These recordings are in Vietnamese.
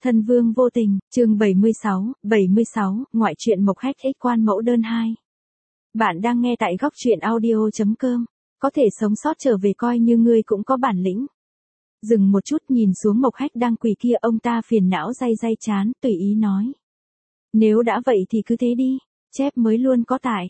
Thân vương vô tình, chương 76, ngoại truyện Mộc Hách X quan mẫu đơn 2. Bạn đang nghe tại góc truyện audio.com, có thể sống sót trở về coi như ngươi cũng có bản lĩnh. Dừng một chút nhìn xuống Mộc Hách đang quỳ kia, ông ta phiền não day chán, tùy ý nói. Nếu đã vậy thì cứ thế đi, chép mới luôn có tại.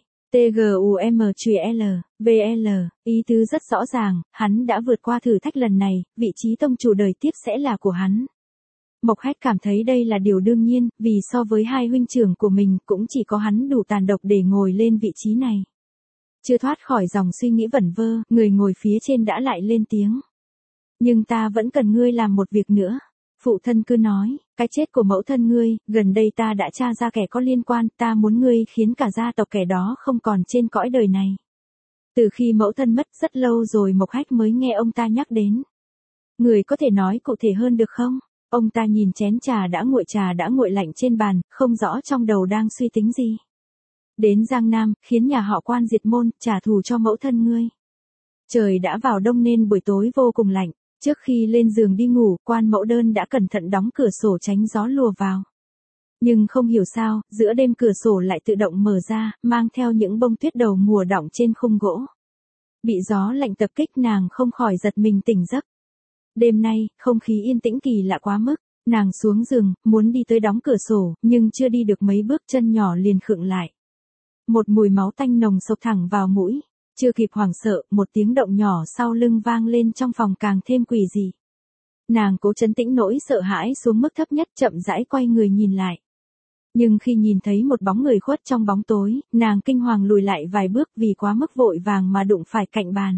TGUM-L, ý tứ rất rõ ràng, hắn đã vượt qua thử thách lần này, vị trí tông chủ đời tiếp sẽ là của hắn. Mộc Hách cảm thấy đây là điều đương nhiên, vì so với hai huynh trưởng của mình cũng chỉ có hắn đủ tàn độc để ngồi lên vị trí này. Chưa thoát khỏi dòng suy nghĩ vẩn vơ, người ngồi phía trên đã lại lên tiếng. Nhưng ta vẫn cần ngươi làm một việc nữa. Phụ thân cứ nói, cái chết của mẫu thân ngươi, gần đây ta đã tra ra kẻ có liên quan, ta muốn ngươi khiến cả gia tộc kẻ đó không còn trên cõi đời này. Từ khi mẫu thân mất rất lâu rồi Mộc Hách mới nghe ông ta nhắc đến. Người có thể nói cụ thể hơn được không? Ông ta nhìn chén trà đã nguội lạnh trên bàn, không rõ trong đầu đang suy tính gì. Đến Giang Nam, khiến nhà họ Quan diệt môn, trả thù cho mẫu thân ngươi. Trời đã vào đông nên buổi tối vô cùng lạnh. Trước khi lên giường đi ngủ, Quan mẫu đơn đã cẩn thận đóng cửa sổ tránh gió lùa vào. Nhưng không hiểu sao, giữa đêm cửa sổ lại tự động mở ra, mang theo những bông tuyết đầu mùa đọng trên khung gỗ. Bị gió lạnh tập kích nàng không khỏi giật mình tỉnh giấc. Đêm nay, không khí yên tĩnh kỳ lạ quá mức, nàng xuống giường, muốn đi tới đóng cửa sổ, nhưng chưa đi được mấy bước chân nhỏ liền khựng lại. Một mùi máu tanh nồng xộc thẳng vào mũi. Chưa kịp hoảng sợ, một tiếng động nhỏ sau lưng vang lên trong phòng càng thêm quỷ dị. Nàng cố trấn tĩnh nỗi sợ hãi xuống mức thấp nhất, chậm rãi quay người nhìn lại. Nhưng khi nhìn thấy một bóng người khuất trong bóng tối, nàng kinh hoàng lùi lại vài bước vì quá mức vội vàng mà đụng phải cạnh bàn.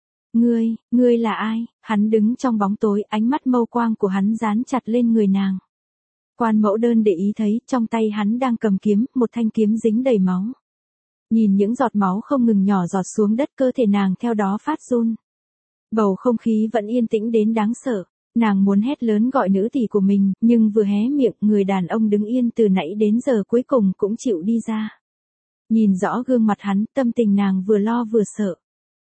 Ngươi là ai? Hắn đứng trong bóng tối, ánh mắt mâu quang của hắn dán chặt lên người nàng. Quan mẫu đơn để ý thấy, trong tay hắn đang cầm kiếm, một thanh kiếm dính đầy máu. Nhìn những giọt máu không ngừng nhỏ giọt xuống đất, cơ thể nàng theo đó phát run. Bầu không khí vẫn yên tĩnh đến đáng sợ. Nàng muốn hét lớn gọi nữ tỷ của mình, nhưng vừa hé miệng, người đàn ông đứng yên từ nãy đến giờ cuối cùng cũng chịu đi ra. Nhìn rõ gương mặt hắn, tâm tình nàng vừa lo vừa sợ.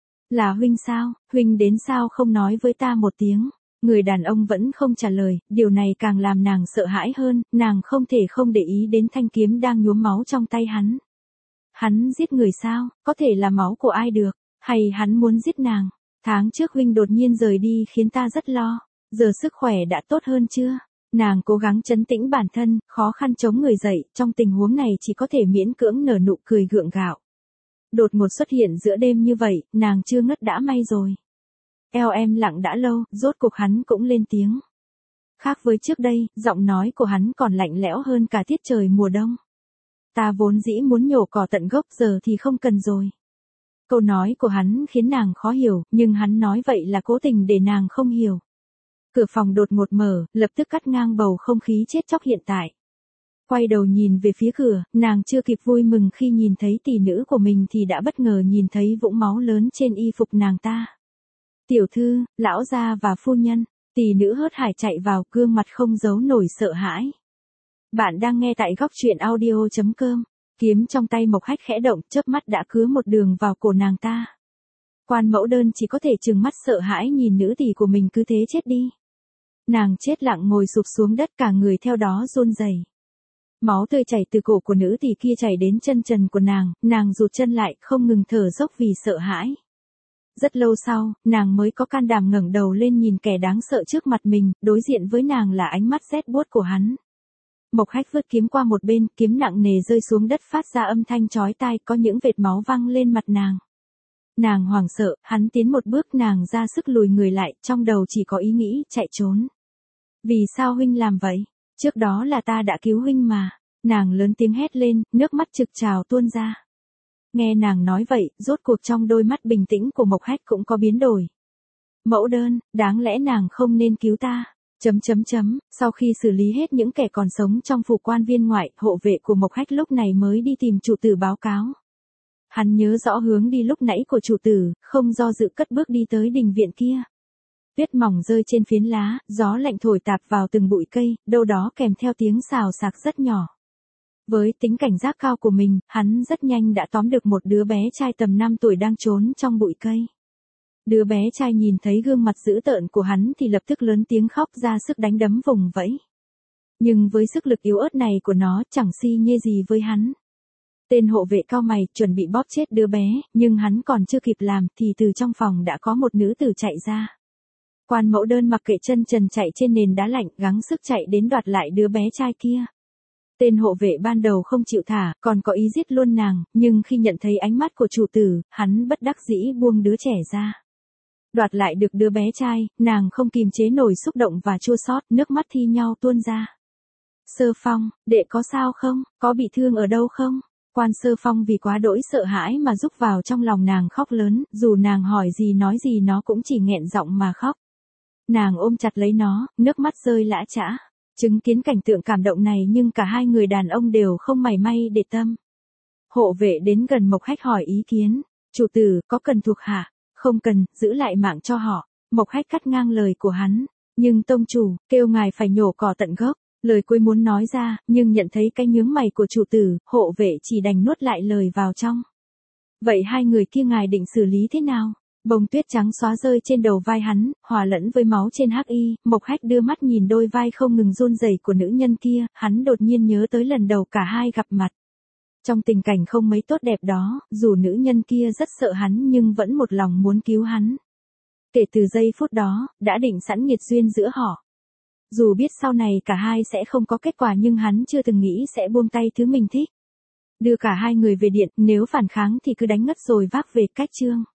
Là huynh sao? Huynh đến sao không nói với ta một tiếng? Người đàn ông vẫn không trả lời, điều này càng làm nàng sợ hãi hơn, nàng không thể không để ý đến thanh kiếm đang nhuốm máu trong tay hắn. Hắn giết người sao? Có thể là máu của ai được? Hay hắn muốn giết nàng? Tháng trước huynh đột nhiên rời đi khiến ta rất lo. Giờ sức khỏe đã tốt hơn chưa? Nàng cố gắng trấn tĩnh bản thân, khó khăn chống người dậy, trong tình huống này chỉ có thể miễn cưỡng nở nụ cười gượng gạo. Đột ngột xuất hiện giữa đêm như vậy, nàng chưa ngất đã may rồi. Eo em lặng đã lâu, rốt cuộc hắn cũng lên tiếng. Khác với trước đây, giọng nói của hắn còn lạnh lẽo hơn cả tiết trời mùa đông. Ta vốn dĩ muốn nhổ cỏ tận gốc, giờ thì không cần rồi. Câu nói của hắn khiến nàng khó hiểu, nhưng hắn nói vậy là cố tình để nàng không hiểu. Cửa phòng đột ngột mở, lập tức cắt ngang bầu không khí chết chóc hiện tại. Quay đầu nhìn về phía cửa, nàng chưa kịp vui mừng khi nhìn thấy tỷ nữ của mình thì đã bất ngờ nhìn thấy vũng máu lớn trên y phục nàng ta. Tiểu thư, lão gia và phu nhân, tỷ nữ hớt hải chạy vào, gương mặt không giấu nổi sợ hãi. Bạn đang nghe tại góc truyện audio.com, kiếm trong tay Mộc Hách khẽ động, chớp mắt đã cứa một đường vào cổ nàng ta. Quan mẫu đơn chỉ có thể trừng mắt sợ hãi nhìn nữ tỷ của mình cứ thế chết đi. Nàng chết lặng ngồi sụp xuống đất, cả người theo đó run rẩy. Máu tươi chảy từ cổ của nữ tỷ kia chảy đến chân trần của nàng rụt chân lại, không ngừng thở dốc vì sợ hãi. Rất lâu sau, nàng mới có can đảm ngẩng đầu lên nhìn kẻ đáng sợ trước mặt mình, đối diện với nàng là ánh mắt rét buốt của hắn. Mộc Hách vứt kiếm qua một bên, kiếm nặng nề rơi xuống đất phát ra âm thanh chói tai, có những vệt máu văng lên mặt nàng. Nàng hoảng sợ, hắn tiến một bước, nàng ra sức lùi người lại, trong đầu chỉ có ý nghĩ chạy trốn. Vì sao huynh làm vậy? Trước đó là ta đã cứu huynh mà. Nàng lớn tiếng hét lên, nước mắt trực trào tuôn ra. Nghe nàng nói vậy, rốt cuộc trong đôi mắt bình tĩnh của Mộc Hách cũng có biến đổi. Mẫu đơn, đáng lẽ nàng không nên cứu ta. Sau khi xử lý hết những kẻ còn sống trong phủ quan viên ngoại, hộ vệ của Mộc Hách lúc này mới đi tìm chủ tử báo cáo. Hắn nhớ rõ hướng đi lúc nãy của chủ tử, không do dự cất bước đi tới đình viện kia. Tuyết mỏng rơi trên phiến lá, gió lạnh thổi tạt vào từng bụi cây, đâu đó kèm theo tiếng xào xạc rất nhỏ. Với tính cảnh giác cao của mình, hắn rất nhanh đã tóm được một đứa bé trai tầm 5 tuổi đang trốn trong bụi cây. Đứa bé trai nhìn thấy gương mặt dữ tợn của hắn thì lập tức lớn tiếng khóc ra sức đánh đấm vùng vẫy. Nhưng với sức lực yếu ớt này của nó chẳng si nhê gì với hắn. Tên hộ vệ cau mày chuẩn bị bóp chết đứa bé, nhưng hắn còn chưa kịp làm thì từ trong phòng đã có một nữ tử chạy ra. Quan mẫu đơn mặc kệ chân trần chạy trên nền đá lạnh gắng sức chạy đến đoạt lại đứa bé trai kia. Tên hộ vệ ban đầu không chịu thả, còn có ý giết luôn nàng, nhưng khi nhận thấy ánh mắt của chủ tử, hắn bất đắc dĩ buông đứa trẻ ra. Đoạt lại được đứa bé trai, nàng không kìm chế nổi xúc động và chua xót, nước mắt thi nhau tuôn ra. Sơ Phong, đệ có sao không, có bị thương ở đâu không? Quan Sơ Phong vì quá đỗi sợ hãi mà rúc vào trong lòng nàng khóc lớn, dù nàng hỏi gì nói gì nó cũng chỉ nghẹn giọng mà khóc. Nàng ôm chặt lấy nó, nước mắt rơi lã chã. Chứng kiến cảnh tượng cảm động này nhưng cả hai người đàn ông đều không mảy may để tâm. Hộ vệ đến gần Mộc Hách hỏi ý kiến. Chủ tử, có cần thuộc hạ? Không cần, giữ lại mạng cho họ. Mộc Hách cắt ngang lời của hắn. Nhưng tông chủ, kêu ngài phải nhổ cỏ tận gốc. Lời cuối muốn nói ra, nhưng nhận thấy cái nhướng mày của chủ tử, hộ vệ chỉ đành nuốt lại lời vào trong. Vậy hai người kia ngài định xử lý thế nào? Bông tuyết trắng xóa rơi trên đầu vai hắn, hòa lẫn với máu trên hắc y, Mộc Hách đưa mắt nhìn đôi vai không ngừng run rẩy của nữ nhân kia, hắn đột nhiên nhớ tới lần đầu cả hai gặp mặt. Trong tình cảnh không mấy tốt đẹp đó, dù nữ nhân kia rất sợ hắn nhưng vẫn một lòng muốn cứu hắn. Kể từ giây phút đó, đã định sẵn nghiệt duyên giữa họ. Dù biết sau này cả hai sẽ không có kết quả nhưng hắn chưa từng nghĩ sẽ buông tay thứ mình thích. Đưa cả hai người về điện, nếu phản kháng thì cứ đánh ngất rồi vác về cách chương.